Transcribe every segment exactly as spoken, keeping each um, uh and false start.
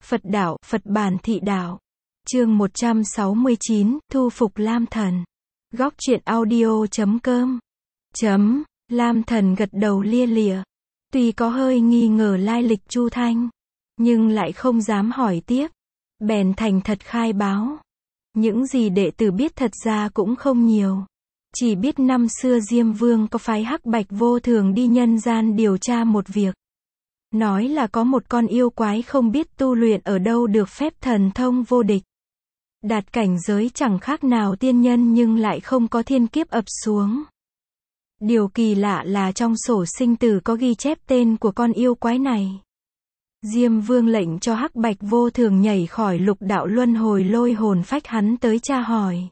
Phật đạo, Phật bản thị đạo. Chương một trăm sáu mươi chín, thu phục Lam Thần. Góc truyện audio chấm com. Chấm, Lam Thần gật đầu lia lịa. Tuy có hơi nghi ngờ lai lịch Chu Thanh, nhưng lại không dám hỏi tiếp. Bèn thành thật khai báo. Những gì đệ tử biết thật ra cũng không nhiều. Chỉ biết năm xưa Diêm Vương có phái Hắc Bạch Vô Thường đi nhân gian điều tra một việc. Nói là có một con yêu quái không biết tu luyện ở đâu được phép thần thông vô địch. Đạt cảnh giới chẳng khác nào tiên nhân nhưng lại không có thiên kiếp ập xuống. Điều kỳ lạ là trong sổ sinh tử có ghi chép tên của con yêu quái này. Diêm Vương lệnh cho Hắc Bạch Vô Thường nhảy khỏi lục đạo luân hồi lôi hồn phách hắn tới tra hỏi.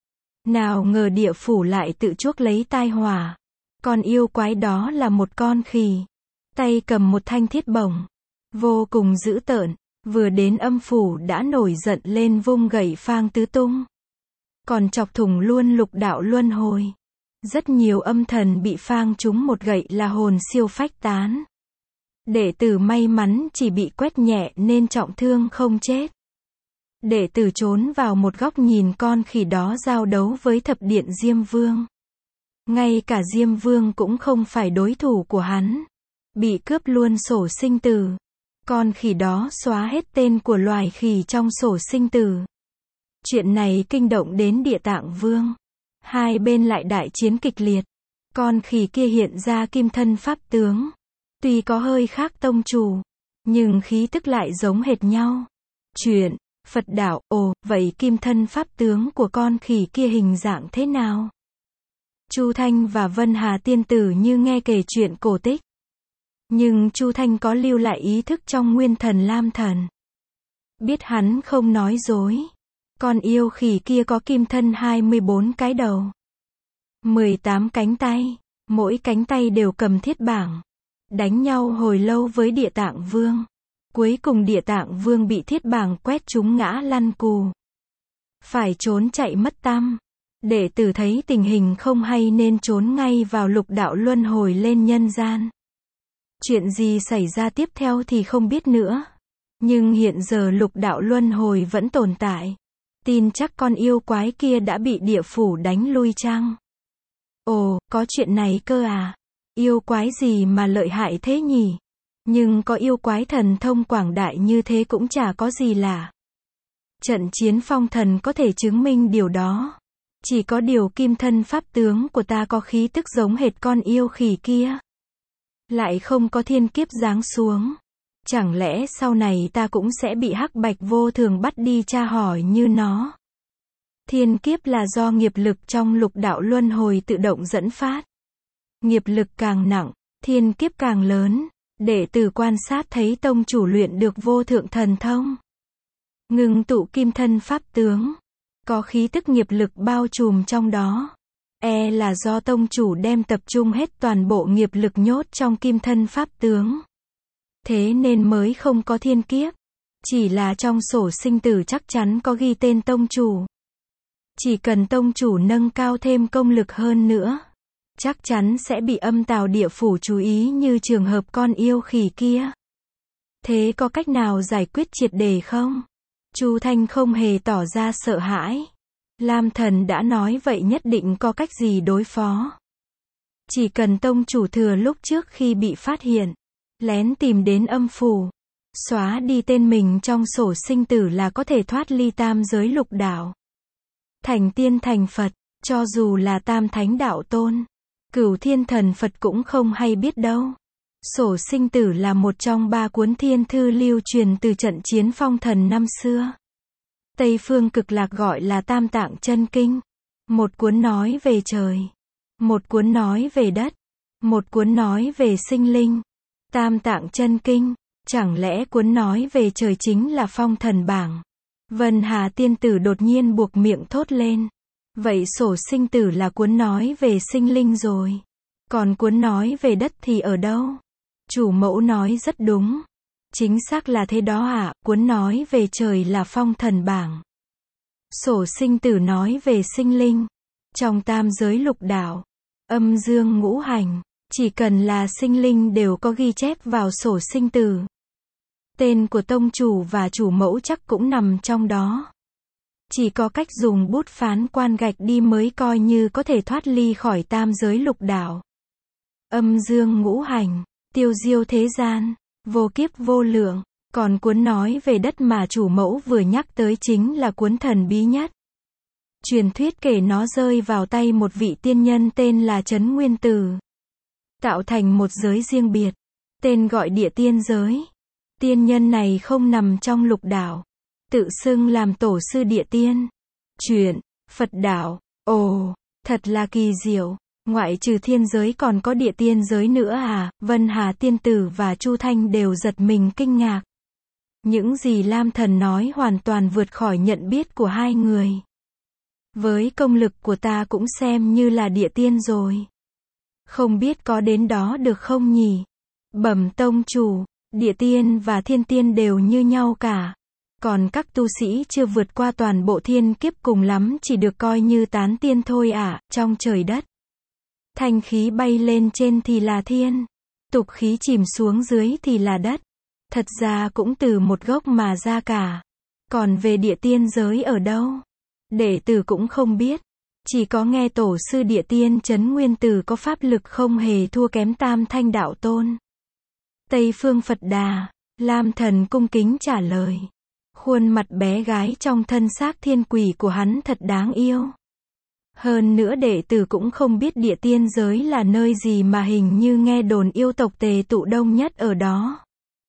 Nào ngờ địa phủ lại tự chuốc lấy tai họa. Con yêu quái đó là một con khỉ. Tay cầm một thanh thiết bổng. Vô cùng dữ tợn. Vừa đến âm phủ đã nổi giận lên vung gậy phang tứ tung. Còn chọc thủng luôn lục đạo luân hồi. Rất nhiều âm thần bị phang trúng một gậy là hồn siêu phách tán. Đệ tử may mắn chỉ bị quét nhẹ nên trọng thương không chết. Đệ tử trốn vào một góc nhìn con khỉ đó giao đấu với thập điện Diêm Vương. Ngay cả Diêm Vương cũng không phải đối thủ của hắn. Bị cướp luôn sổ sinh tử. Con khỉ đó xóa hết tên của loài khỉ trong sổ sinh tử. Chuyện này kinh động đến Địa Tạng Vương. Hai bên lại đại chiến kịch liệt. Con khỉ kia hiện ra kim thân pháp tướng. Tuy có hơi khác tông chủ, nhưng khí tức lại giống hệt nhau. Chuyện, Phật đạo, ồ, vậy kim thân pháp tướng của con khỉ kia hình dạng thế nào? Chu Thanh và Vân Hà tiên tử như nghe kể chuyện cổ tích. Nhưng Chu Thanh có lưu lại ý thức trong nguyên thần Lam Thần. Biết hắn không nói dối. Con yêu khỉ kia có kim thân hai mươi bốn cái đầu. mười tám cánh tay. Mỗi cánh tay đều cầm thiết bảng. Đánh nhau hồi lâu với Địa Tạng Vương. Cuối cùng Địa Tạng Vương bị thiết bảng quét trúng ngã lăn cù. Phải trốn chạy mất tăm. Đệ tử thấy tình hình không hay nên trốn ngay vào lục đạo luân hồi lên nhân gian. Chuyện gì xảy ra tiếp theo thì không biết nữa. Nhưng hiện giờ lục đạo luân hồi vẫn tồn tại. Tin chắc con yêu quái kia đã bị địa phủ đánh lui chăng? Ồ, có chuyện này cơ à? Yêu quái gì mà lợi hại thế nhỉ? Nhưng có yêu quái thần thông quảng đại như thế cũng chả có gì lạ. Trận chiến phong thần có thể chứng minh điều đó. Chỉ có điều kim thân pháp tướng của ta có khí tức giống hệt con yêu khỉ kia. Lại không có thiên kiếp giáng xuống. Chẳng lẽ sau này ta cũng sẽ bị Hắc Bạch Vô Thường bắt đi tra hỏi như nó? Thiên kiếp là do nghiệp lực trong lục đạo luân hồi tự động dẫn phát. Nghiệp lực càng nặng, thiên kiếp càng lớn. Đệ tử quan sát thấy tông chủ luyện được vô thượng thần thông. Ngưng tụ kim thân pháp tướng. Có khí tức nghiệp lực bao trùm trong đó. E là do tông chủ đem tập trung hết toàn bộ nghiệp lực nhốt trong kim thân pháp tướng. Thế nên mới không có thiên kiếp. Chỉ là trong sổ sinh tử chắc chắn có ghi tên tông chủ. Chỉ cần tông chủ nâng cao thêm công lực hơn nữa. Chắc chắn sẽ bị âm tào địa phủ chú ý như trường hợp con yêu khỉ kia. Thế có cách nào giải quyết triệt để không? Chu Thanh không hề tỏ ra sợ hãi. Lam Thần đã nói vậy nhất định có cách gì đối phó. Chỉ cần tông chủ thừa lúc trước khi bị phát hiện, lén tìm đến âm phủ, xóa đi tên mình trong sổ sinh tử là có thể thoát ly tam giới lục đạo. Thành tiên thành Phật, cho dù là tam thánh đạo tôn. Cửu thiên thần Phật cũng không hay biết đâu. Sổ sinh tử là một trong ba cuốn thiên thư lưu truyền từ trận chiến phong thần năm xưa. Tây phương cực lạc gọi là Tam Tạng Chân Kinh. Một cuốn nói về trời. Một cuốn nói về đất. Một cuốn nói về sinh linh. Tam Tạng Chân Kinh. Chẳng lẽ cuốn nói về trời chính là phong thần bảng? Vân Hà tiên tử đột nhiên buộc miệng thốt lên. Vậy sổ sinh tử là cuốn nói về sinh linh rồi. Còn cuốn nói về đất thì ở đâu? Chủ mẫu nói rất đúng. Chính xác là thế đó ạ, à, cuốn nói về trời là phong thần bảng. Sổ sinh tử nói về sinh linh. Trong tam giới lục đạo, âm dương ngũ hành, chỉ cần là sinh linh đều có ghi chép vào sổ sinh tử. Tên của tông chủ và chủ mẫu chắc cũng nằm trong đó. Chỉ có cách dùng bút phán quan gạch đi mới coi như có thể thoát ly khỏi tam giới lục đạo. Âm dương ngũ hành, tiêu diêu thế gian, vô kiếp vô lượng. Còn cuốn nói về đất mà chủ mẫu vừa nhắc tới chính là cuốn thần bí nhất. Truyền thuyết kể nó rơi vào tay một vị tiên nhân tên là Trấn Nguyên Tử, tạo thành một giới riêng biệt, tên gọi địa tiên giới. Tiên nhân này không nằm trong lục đạo, tự xưng làm tổ sư địa tiên. Chuyện Phật đạo, ồ, thật là kỳ diệu. Ngoại trừ thiên giới còn có địa tiên giới nữa à? Vân Hà tiên tử và Chu Thanh đều giật mình kinh ngạc. Những gì Lam Thần nói hoàn toàn vượt khỏi nhận biết của hai người. Với công lực của ta cũng xem như là địa tiên rồi. Không biết có đến đó được không nhỉ? Bẩm tông chủ, địa tiên và thiên tiên đều như nhau cả. Còn các tu sĩ chưa vượt qua toàn bộ thiên kiếp cùng lắm chỉ được coi như tán tiên thôi ạ. À, trong trời đất, thanh khí bay lên trên thì là thiên, tục khí chìm xuống dưới thì là đất. Thật ra cũng từ một gốc mà ra cả. Còn về địa tiên giới ở đâu, đệ tử cũng không biết. Chỉ có nghe tổ sư địa tiên Trấn Nguyên Tử có pháp lực không hề thua kém Tam Thanh Đạo Tôn. Tây Phương Phật Đà, Lam Thần cung kính trả lời. Khuôn mặt bé gái trong thân xác thiên quỷ của hắn thật đáng yêu. Hơn nữa đệ tử cũng không biết địa tiên giới là nơi gì mà hình như nghe đồn yêu tộc tề tụ đông nhất ở đó.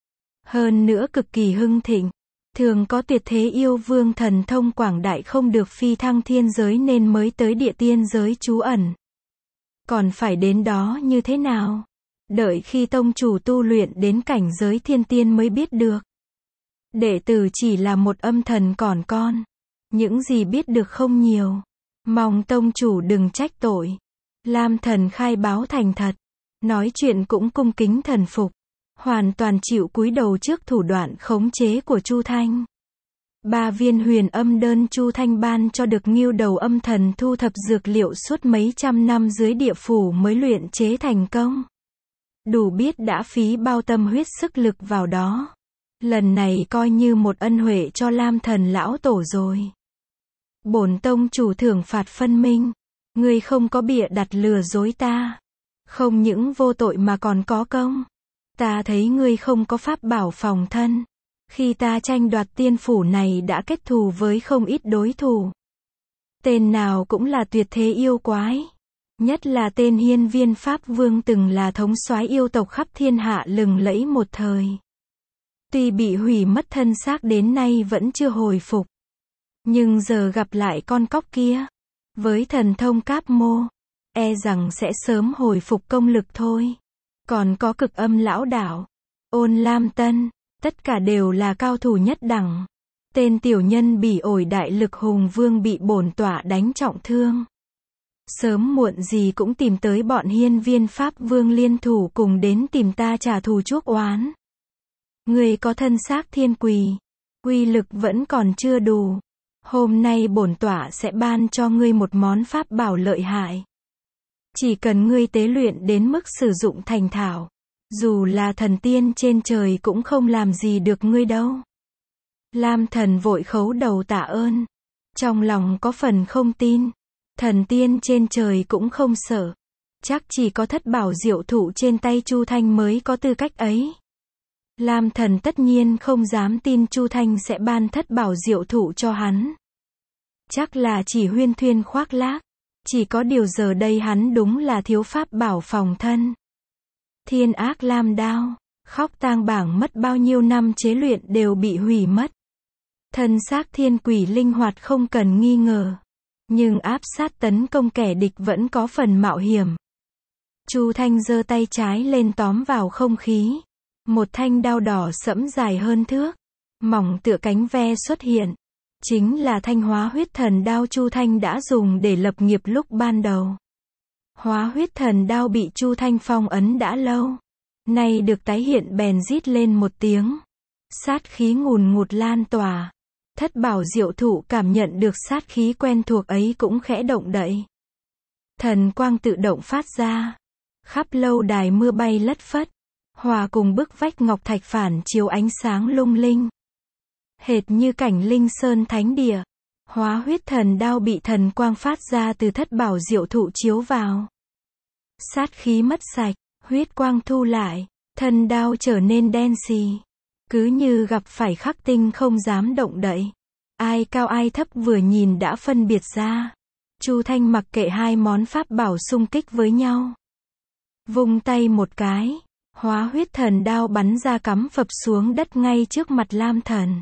Hơn nữa cực kỳ hưng thịnh. Thường có tuyệt thế yêu vương thần thông quảng đại không được phi thăng thiên giới nên mới tới địa tiên giới trú ẩn. Còn phải đến đó như thế nào? Đợi khi tông chủ tu luyện đến cảnh giới thiên tiên mới biết được. Đệ tử chỉ là một âm thần còn con. Những gì biết được không nhiều. Mong tông chủ đừng trách tội. Lam Thần khai báo thành thật. Nói chuyện cũng cung kính thần phục. Hoàn toàn chịu cúi đầu trước thủ đoạn khống chế của Chu Thanh. Ba viên huyền âm đơn Chu Thanh ban cho được Ngưu Đầu âm thần thu thập dược liệu suốt mấy trăm năm dưới địa phủ mới luyện chế thành công. Đủ biết đã phí bao tâm huyết sức lực vào đó. Lần này coi như một ân huệ cho Lam Thần lão tổ rồi. Bổn tông chủ thưởng phạt phân minh. Ngươi không có bịa đặt lừa dối ta. Không những vô tội mà còn có công. Ta thấy ngươi không có pháp bảo phòng thân. Khi ta tranh đoạt tiên phủ này đã kết thù với không ít đối thủ. Tên nào cũng là tuyệt thế yêu quái. Nhất là tên Hiên Viên Pháp Vương từng là thống soái yêu tộc khắp thiên hạ lừng lẫy một thời. Tuy bị hủy mất thân xác đến nay vẫn chưa hồi phục. Nhưng giờ gặp lại con cóc kia. Với thần thông cáp mô. E rằng sẽ sớm hồi phục công lực thôi. Còn có Cực Âm lão đảo, Ôn Lam Tân, tất cả đều là cao thủ nhất đẳng. Tên tiểu nhân bỉ ổi đại lực hùng vương bị bổn tọa đánh trọng thương. Sớm muộn gì cũng tìm tới bọn Hiên Viên Pháp Vương liên thủ cùng đến tìm ta trả thù chuốc oán. Ngươi có thân xác thiên quỷ, uy lực vẫn còn chưa đủ. Hôm nay bổn tọa sẽ ban cho ngươi một món pháp bảo lợi hại. Chỉ cần ngươi tế luyện đến mức sử dụng thành thạo, dù là thần tiên trên trời cũng không làm gì được ngươi đâu. Lam Thần vội khấu đầu tạ ơn. Trong lòng có phần không tin. Thần tiên trên trời cũng không sợ. Chắc chỉ có thất bảo diệu thụ trên tay Chu Thanh mới có tư cách ấy. Lam Thần tất nhiên không dám tin Chu Thanh sẽ ban thất bảo diệu thụ cho hắn. Chắc là chỉ huyên thuyên khoác lác. Chỉ có điều giờ đây hắn đúng là thiếu pháp bảo phòng thân. Thiên ác lam đao, khóc tang bảng mất bao nhiêu năm chế luyện đều bị hủy mất. Thân xác thiên quỷ linh hoạt không cần nghi ngờ. Nhưng áp sát tấn công kẻ địch vẫn có phần mạo hiểm. Chu Thanh giơ tay trái lên tóm vào không khí. Một thanh đao đỏ sẫm dài hơn thước, mỏng tựa cánh ve xuất hiện. Chính là thanh hóa huyết thần đao Chu Thanh đã dùng để lập nghiệp lúc ban đầu. Hóa huyết thần đao bị Chu Thanh phong ấn đã lâu. Nay được tái hiện bèn rít lên một tiếng. Sát khí ngùn ngụt lan tỏa. Thất bảo diệu thụ cảm nhận được sát khí quen thuộc ấy cũng khẽ động đậy. Thần quang tự động phát ra. Khắp lâu đài mưa bay lất phất. hòa cùng bức vách ngọc thạch phản chiếu ánh sáng lung linh. Hệt như cảnh linh sơn thánh địa. Hóa huyết thần đao bị thần quang phát ra từ thất bảo diệu thụ chiếu vào. Sát khí mất sạch, huyết quang thu lại, thân đao trở nên đen xì. Cứ như gặp phải khắc tinh không dám động đậy. Ai cao ai thấp vừa nhìn đã phân biệt ra. Chu Thanh mặc kệ hai món pháp bảo xung kích với nhau. Vung tay một cái, hóa huyết thần đao bắn ra cắm phập xuống đất ngay trước mặt Lam Thần.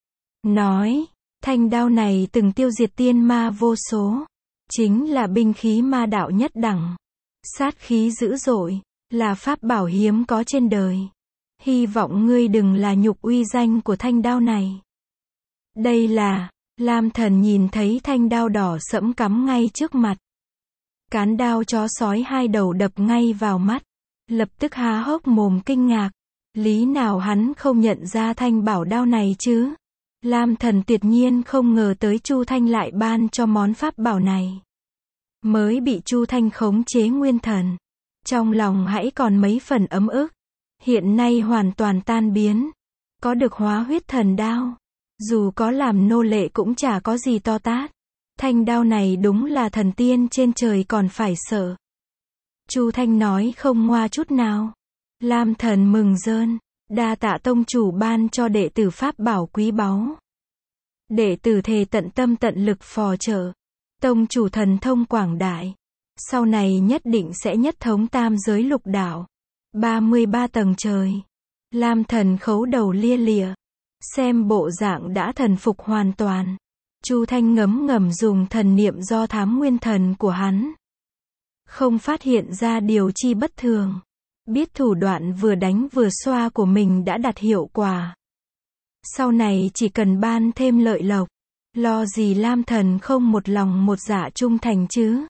Nói, thanh đao này từng tiêu diệt tiên ma vô số. Chính là binh khí ma đạo nhất đẳng. Sát khí dữ dội, là pháp bảo hiếm có trên đời. Hy vọng ngươi đừng là nhục uy danh của thanh đao này. Đây là, Lam Thần nhìn thấy thanh đao đỏ sẫm cắm ngay trước mặt. Cán đao chó sói hai đầu đập ngay vào mắt. Lập tức há hốc mồm kinh ngạc. Lý nào hắn không nhận ra thanh bảo đao này chứ? Lam Thần tuyệt nhiên không ngờ tới Chu Thanh lại ban cho món pháp bảo này. Mới bị Chu Thanh khống chế nguyên thần. Trong lòng hãy còn mấy phần ấm ức. Hiện nay hoàn toàn tan biến. Có được hóa huyết thần đao. Dù có làm nô lệ cũng chả có gì to tát. Thanh đao này đúng là thần tiên trên trời còn phải sợ. Chu Thanh nói không ngoa chút nào. Lam Thần mừng rơn. Đa tạ tông chủ ban cho đệ tử pháp bảo quý báu. Đệ tử thề tận tâm tận lực phò trợ. Tông chủ thần thông quảng đại. Sau này nhất định sẽ nhất thống tam giới lục đạo. ba mươi ba tầng trời. Lam Thần khấu đầu lia lịa. Xem bộ dạng đã thần phục hoàn toàn. Chu Thanh ngấm ngầm dùng thần niệm do thám nguyên thần của hắn. Không phát hiện ra điều chi bất thường. Biết thủ đoạn vừa đánh vừa xoa của mình đã đạt hiệu quả. Sau này chỉ cần ban thêm lợi lộc. Lo gì Lam Thần không một lòng một dạ trung thành chứ.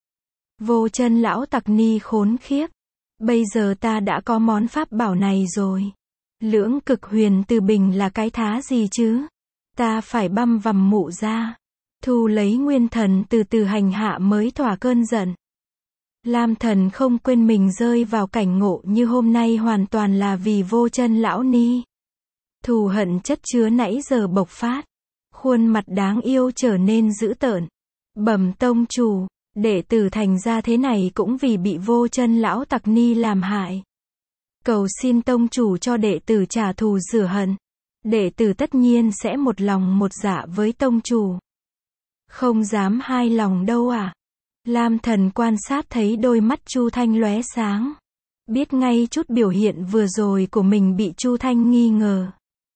Vô chân lão tặc ni khốn khiếp. Bây giờ ta đã có món pháp bảo này rồi. Lưỡng cực huyền từ bình là cái thá gì chứ? Ta phải băm vằm mụ ra. Thu lấy nguyên thần từ từ hành hạ mới thỏa cơn giận. Lam Thần không quên mình rơi vào cảnh ngộ như hôm nay hoàn toàn là vì vô chân lão ni. Thù hận chất chứa nãy giờ bộc phát. Khuôn mặt đáng yêu trở nên dữ tợn. Bẩm tông chủ, đệ tử thành ra thế này cũng vì bị vô chân lão tặc ni làm hại. Cầu xin tông chủ cho đệ tử trả thù rửa hận. Đệ tử tất nhiên sẽ một lòng một dạ với tông chủ. Không dám hai lòng đâu à. Lam Thần quan sát thấy đôi mắt Chu Thanh lóe sáng. Biết ngay chút biểu hiện vừa rồi của mình bị Chu Thanh nghi ngờ.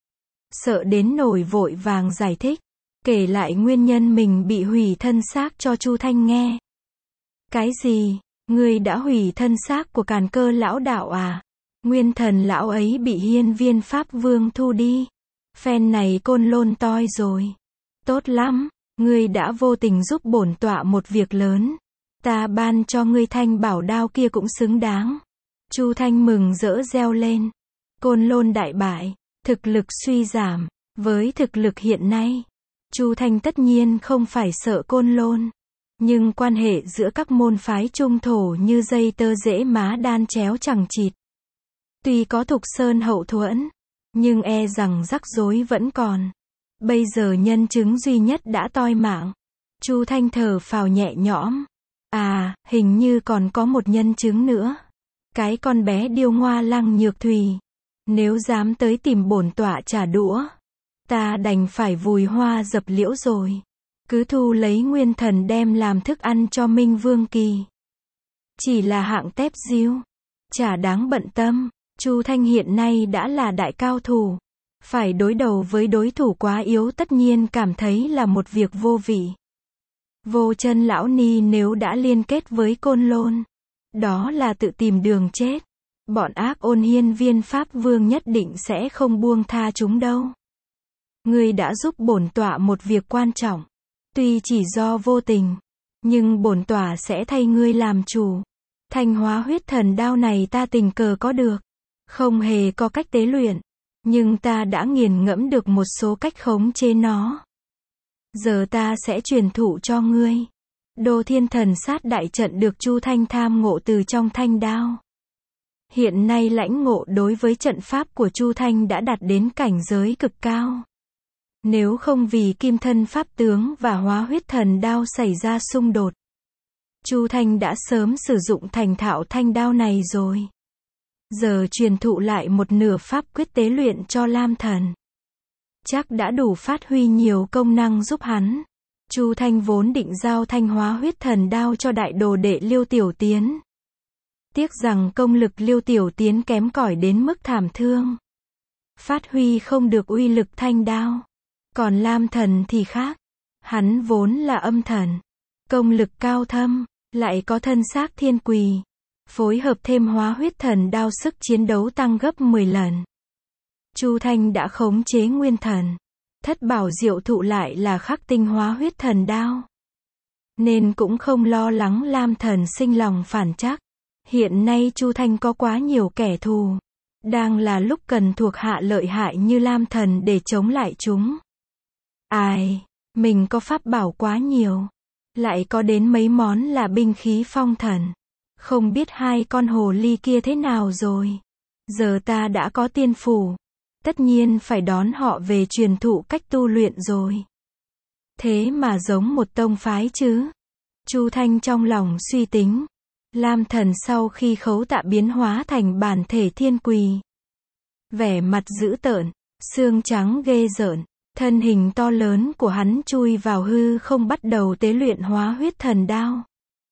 Sợ đến nổi vội vàng giải thích. Kể lại nguyên nhân mình bị hủy thân xác cho Chu Thanh nghe. Cái gì? Ngươi đã hủy thân xác của Càn Cơ lão đạo à? Nguyên thần lão ấy bị Hiên Viên Pháp Vương thu đi. Phen này Côn Lôn toi rồi. Tốt lắm, ngươi đã vô tình giúp bổn tọa một việc lớn. Ta ban cho ngươi thanh bảo đao kia cũng xứng đáng. Chu Thanh mừng rỡ reo lên. Côn Lôn đại bại, thực lực suy giảm. Với thực lực hiện nay, Chu Thanh tất nhiên không phải sợ Côn Lôn. Nhưng quan hệ giữa các môn phái trung thổ như dây tơ dễ má đan chéo chẳng chịt. Tuy có Thục Sơn hậu thuẫn, nhưng e rằng rắc rối vẫn còn. Bây giờ nhân chứng duy nhất đã toi mạng. Chu Thanh thở phào nhẹ nhõm. À, hình như còn có một nhân chứng nữa. Cái con bé điêu ngoa Lăng Nhược Thùy. Nếu dám tới tìm bổn tọa trả đũa, ta đành phải vùi hoa dập liễu rồi. Cứ thu lấy nguyên thần đem làm thức ăn cho Minh Vương Kỳ. Chỉ là hạng tép diêu, chả đáng bận tâm. Chu Thanh hiện nay đã là đại cao thủ. Phải đối đầu với đối thủ quá yếu tất nhiên cảm thấy là một việc vô vị. Vô chân lão ni nếu đã liên kết với Côn Lôn, đó là tự tìm đường chết. Bọn ác ôn Hiên Viên Pháp Vương nhất định sẽ không buông tha chúng đâu. Ngươi đã giúp bổn tọa một việc quan trọng. Tuy chỉ do vô tình, nhưng bổn tọa sẽ thay ngươi làm chủ. Thanh hóa huyết thần đao này ta tình cờ có được. Không hề có cách tế luyện. Nhưng ta đã nghiền ngẫm được một số cách khống chế nó. Giờ ta sẽ truyền thụ cho ngươi. Đô Thiên Thần Sát đại trận được Chu Thanh tham ngộ từ trong thanh đao. Hiện nay lãnh ngộ đối với trận pháp của Chu Thanh đã đạt đến cảnh giới cực cao. Nếu không vì kim thân pháp tướng và hóa huyết thần đao xảy ra xung đột, Chu Thanh đã sớm sử dụng thành thạo thanh đao này rồi. Giờ truyền thụ lại một nửa pháp quyết tế luyện cho Lam Thần, chắc đã đủ phát huy nhiều công năng giúp hắn. Chu Thanh vốn định giao thanh hóa huyết thần đao cho đại đồ đệ Liêu Tiểu Tiến. Tiếc rằng công lực Liêu Tiểu Tiến kém cỏi đến mức thảm thương, phát huy không được uy lực thanh đao. Còn Lam Thần thì khác, hắn vốn là âm thần, công lực cao thâm, lại có thân xác thiên quỳ, phối hợp thêm hóa huyết thần đao sức chiến đấu tăng gấp mười lần. Chu Thanh đã khống chế nguyên thần, thất bảo diệu thụ lại là khắc tinh hóa huyết thần đao, nên cũng không lo lắng Lam Thần sinh lòng phản trắc. Hiện nay Chu Thanh có quá nhiều kẻ thù, đang là lúc cần thuộc hạ lợi hại như Lam Thần để chống lại chúng. Ai, mình có pháp bảo quá nhiều, lại có đến mấy món là binh khí phong thần. Không biết hai con hồ ly kia thế nào rồi. Giờ ta đã có tiên phủ, tất nhiên phải đón họ về truyền thụ cách tu luyện rồi. Thế mà giống một tông phái chứ. Chu Thanh trong lòng suy tính. Lam Thần sau khi khấu tạ biến hóa thành bản thể thiên quỳ, vẻ mặt dữ tợn, xương trắng ghê rợn, thân hình to lớn của hắn chui vào hư không bắt đầu tế luyện hóa huyết thần đao.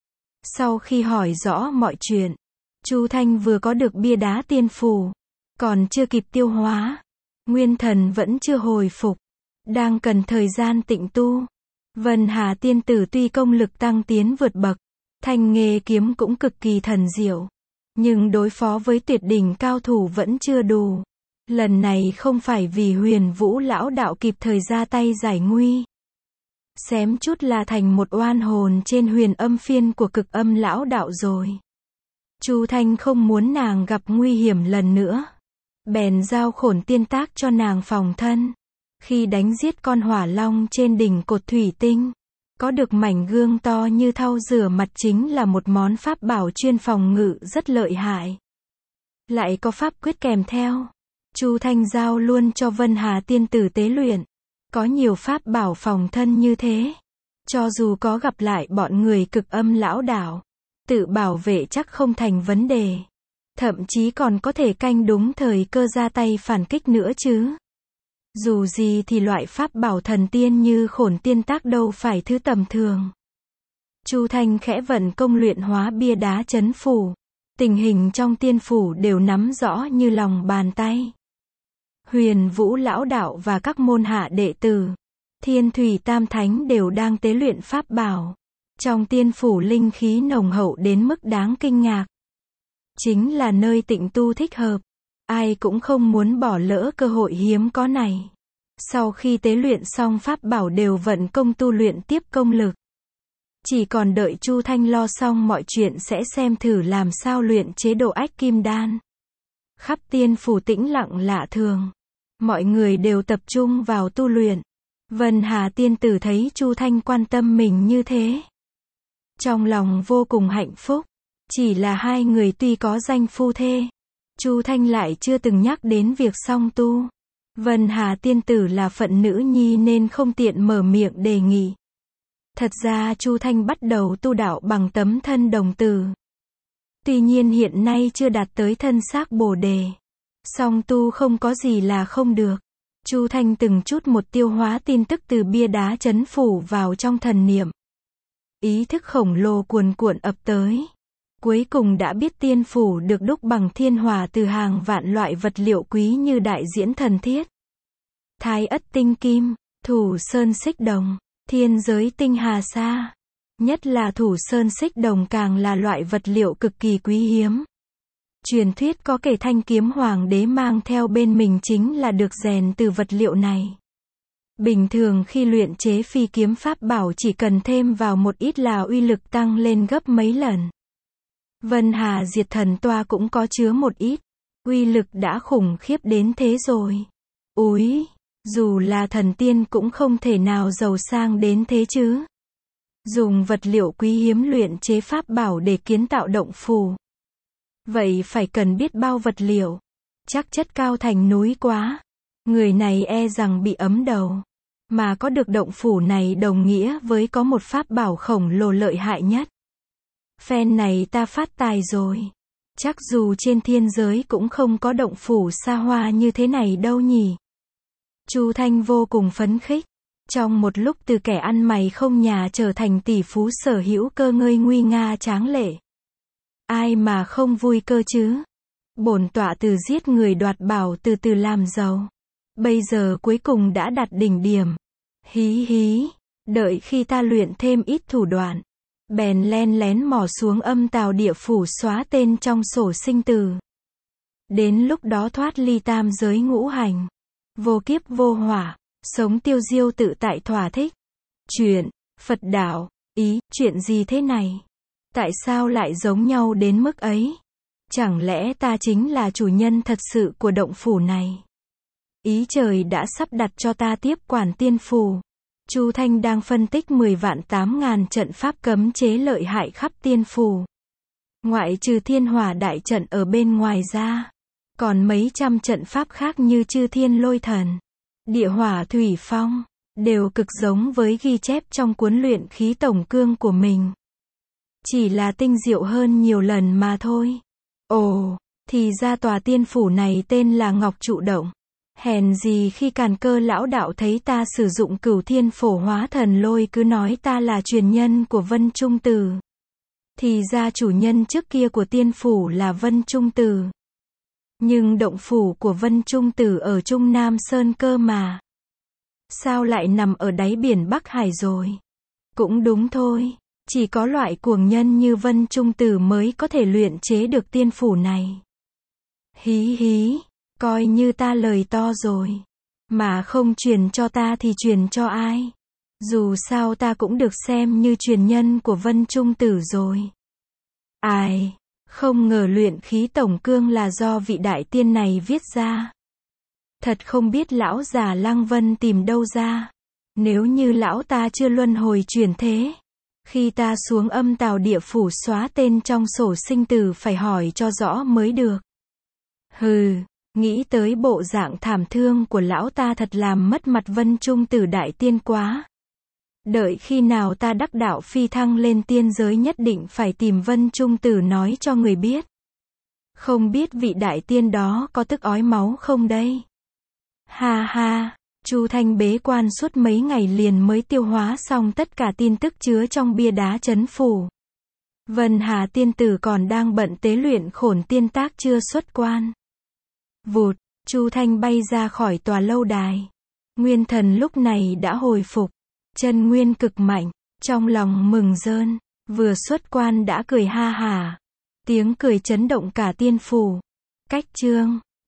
Sau khi hỏi rõ mọi chuyện, Chu Thanh vừa có được bia đá tiên phù, còn chưa kịp tiêu hóa, nguyên thần vẫn chưa hồi phục, đang cần thời gian tịnh tu. Vân Hà tiên tử tuy công lực tăng tiến vượt bậc, thanh nghề kiếm cũng cực kỳ thần diệu, nhưng đối phó với tuyệt đỉnh cao thủ vẫn chưa đủ. Lần này không phải vì Huyền Vũ lão đạo kịp thời ra tay giải nguy, xém chút là thành một oan hồn trên huyền âm phiên của cực âm lão đạo rồi. Chu Thanh không muốn nàng gặp nguy hiểm lần nữa, bèn giao khổn tiên tác cho nàng phòng thân. Khi đánh giết con hỏa long trên đỉnh cột thủy tinh, có được mảnh gương to như thau rửa mặt chính là một món pháp bảo chuyên phòng ngự rất lợi hại. Lại có pháp quyết kèm theo. Chu Thanh giao luôn cho Vân Hà tiên tử tế luyện. Có nhiều pháp bảo phòng thân như thế, cho dù có gặp lại bọn người cực âm lão đạo, tự bảo vệ chắc không thành vấn đề. Thậm chí còn có thể canh đúng thời cơ ra tay phản kích nữa chứ. Dù gì thì loại pháp bảo thần tiên như khổn tiên tác đâu phải thứ tầm thường. Chu Thanh khẽ vận công luyện hóa bia đá chấn phủ. Tình hình trong tiên phủ đều nắm rõ như lòng bàn tay. Huyền Vũ lão đạo và các môn hạ đệ tử, Thiên Thủy Tam Thánh đều đang tế luyện pháp bảo. Trong tiên phủ linh khí nồng hậu đến mức đáng kinh ngạc. Chính là nơi tịnh tu thích hợp. Ai cũng không muốn bỏ lỡ cơ hội hiếm có này. Sau khi tế luyện xong pháp bảo đều vận công tu luyện tiếp công lực. Chỉ còn đợi Chu Thanh lo xong mọi chuyện sẽ xem thử làm sao luyện chế độ ách kim đan. Khắp tiên phủ tĩnh lặng lạ thường. Mọi người đều tập trung vào tu luyện. Vân Hà tiên tử thấy Chu Thanh quan tâm mình như thế, trong lòng vô cùng hạnh phúc. Chỉ là hai người tuy có danh phu thê, Chu Thanh lại chưa từng nhắc đến việc song tu. Vân Hà tiên tử là phận nữ nhi nên không tiện mở miệng đề nghị. Thật ra Chu Thanh bắt đầu tu đạo bằng tấm thân đồng tử. Tuy nhiên hiện nay chưa đạt tới thân xác Bồ đề. Song tu không có gì là không được. Chu Thanh từng chút một tiêu hóa tin tức từ bia đá chấn phủ vào trong thần niệm. Ý thức khổng lồ cuồn cuộn ập tới. Cuối cùng đã biết tiên phủ được đúc bằng thiên hỏa từ hàng vạn loại vật liệu quý như đại diễn thần thiết, thái ất tinh kim, thủ sơn xích đồng, thiên giới tinh hà sa. Nhất là thủ sơn xích đồng càng là loại vật liệu cực kỳ quý hiếm. Truyền thuyết có kể thanh kiếm hoàng đế mang theo bên mình chính là được rèn từ vật liệu này. Bình thường khi luyện chế phi kiếm pháp bảo chỉ cần thêm vào một ít là uy lực tăng lên gấp mấy lần. Vân Hà diệt thần toa cũng có chứa một ít. Uy lực đã khủng khiếp đến thế rồi. Úi, dù là thần tiên cũng không thể nào giàu sang đến thế chứ. Dùng vật liệu quý hiếm luyện chế pháp bảo để kiến tạo động phủ. Vậy phải cần biết bao vật liệu. Chắc chất cao thành núi quá. Người này e rằng bị ấm đầu. Mà có được động phủ này đồng nghĩa với có một pháp bảo khổng lồ lợi hại nhất. Phen này ta phát tài rồi. Chắc dù trên thiên giới cũng không có động phủ xa hoa như thế này đâu nhỉ. Chu Thanh vô cùng phấn khích. Trong một lúc từ kẻ ăn mày không nhà trở thành tỷ phú sở hữu cơ ngơi nguy nga tráng lệ. Ai mà không vui cơ chứ? Bổn tọa từ giết người đoạt bảo từ từ làm giàu. Bây giờ cuối cùng đã đạt đỉnh điểm. Hí hí, đợi khi ta luyện thêm ít thủ đoạn. Bèn len lén mò xuống âm tào địa phủ xóa tên trong sổ sinh tử. Đến lúc đó thoát ly tam giới ngũ hành. Vô kiếp vô hỏa, sống tiêu diêu tự tại thỏa thích. Chuyện, Phật đạo, ý, chuyện gì thế này? Tại sao lại giống nhau đến mức ấy? Chẳng lẽ ta chính là chủ nhân thật sự của động phủ này? Ý trời đã sắp đặt cho ta tiếp quản tiên phủ. Chu Thanh đang phân tích mười vạn tám ngàn trận pháp cấm chế lợi hại khắp tiên phủ. Ngoại trừ thiên hỏa đại trận ở bên ngoài ra, còn mấy trăm trận pháp khác như chư thiên lôi thần, địa hỏa thủy phong, đều cực giống với ghi chép trong cuốn luyện khí tổng cương của mình. Chỉ là tinh diệu hơn nhiều lần mà thôi. Ồ, thì ra tòa tiên phủ này tên là Ngọc Trụ Động. Hèn gì khi Càn Cơ lão đạo thấy ta sử dụng Cửu Thiên Phổ Hóa Thần Lôi cứ nói ta là truyền nhân của Vân Trung Tử. Thì ra chủ nhân trước kia của tiên phủ là Vân Trung Tử. Nhưng động phủ của Vân Trung Tử ở Trung Nam Sơn cơ mà. Sao lại nằm ở đáy biển Bắc Hải rồi? Cũng đúng thôi, chỉ có loại cuồng nhân như Vân Trung Tử mới có thể luyện chế được tiên phủ này. Hí hí, coi như ta lời to rồi. Mà không truyền cho ta thì truyền cho ai? Dù sao ta cũng được xem như truyền nhân của Vân Trung Tử rồi. Ai, không ngờ luyện khí tổng cương là do vị đại tiên này viết ra. Thật không biết lão già Lăng Vân tìm đâu ra. Nếu như lão ta chưa luân hồi chuyển thế, khi ta xuống âm tào địa phủ xóa tên trong sổ sinh tử phải hỏi cho rõ mới được. Hừ, nghĩ tới bộ dạng thảm thương của lão ta thật làm mất mặt Vân Trung Tử đại tiên quá. Đợi khi nào ta đắc đạo phi thăng lên tiên giới nhất định phải tìm Vân Trung Tử nói cho người biết. Không biết vị đại tiên đó có tức ói máu không đây? Ha ha, Chu Thanh bế quan suốt mấy ngày liền mới tiêu hóa xong tất cả tin tức chứa trong bia đá trấn phủ. Vân Hà tiên tử còn đang bận tế luyện Khổn tiên tác chưa xuất quan. Vụt, Chu Thanh bay ra khỏi tòa lâu đài. Nguyên thần lúc này đã hồi phục, chân nguyên cực mạnh, trong lòng mừng rơn, vừa xuất quan đã cười ha hả. Tiếng cười chấn động cả tiên phủ. Cách chương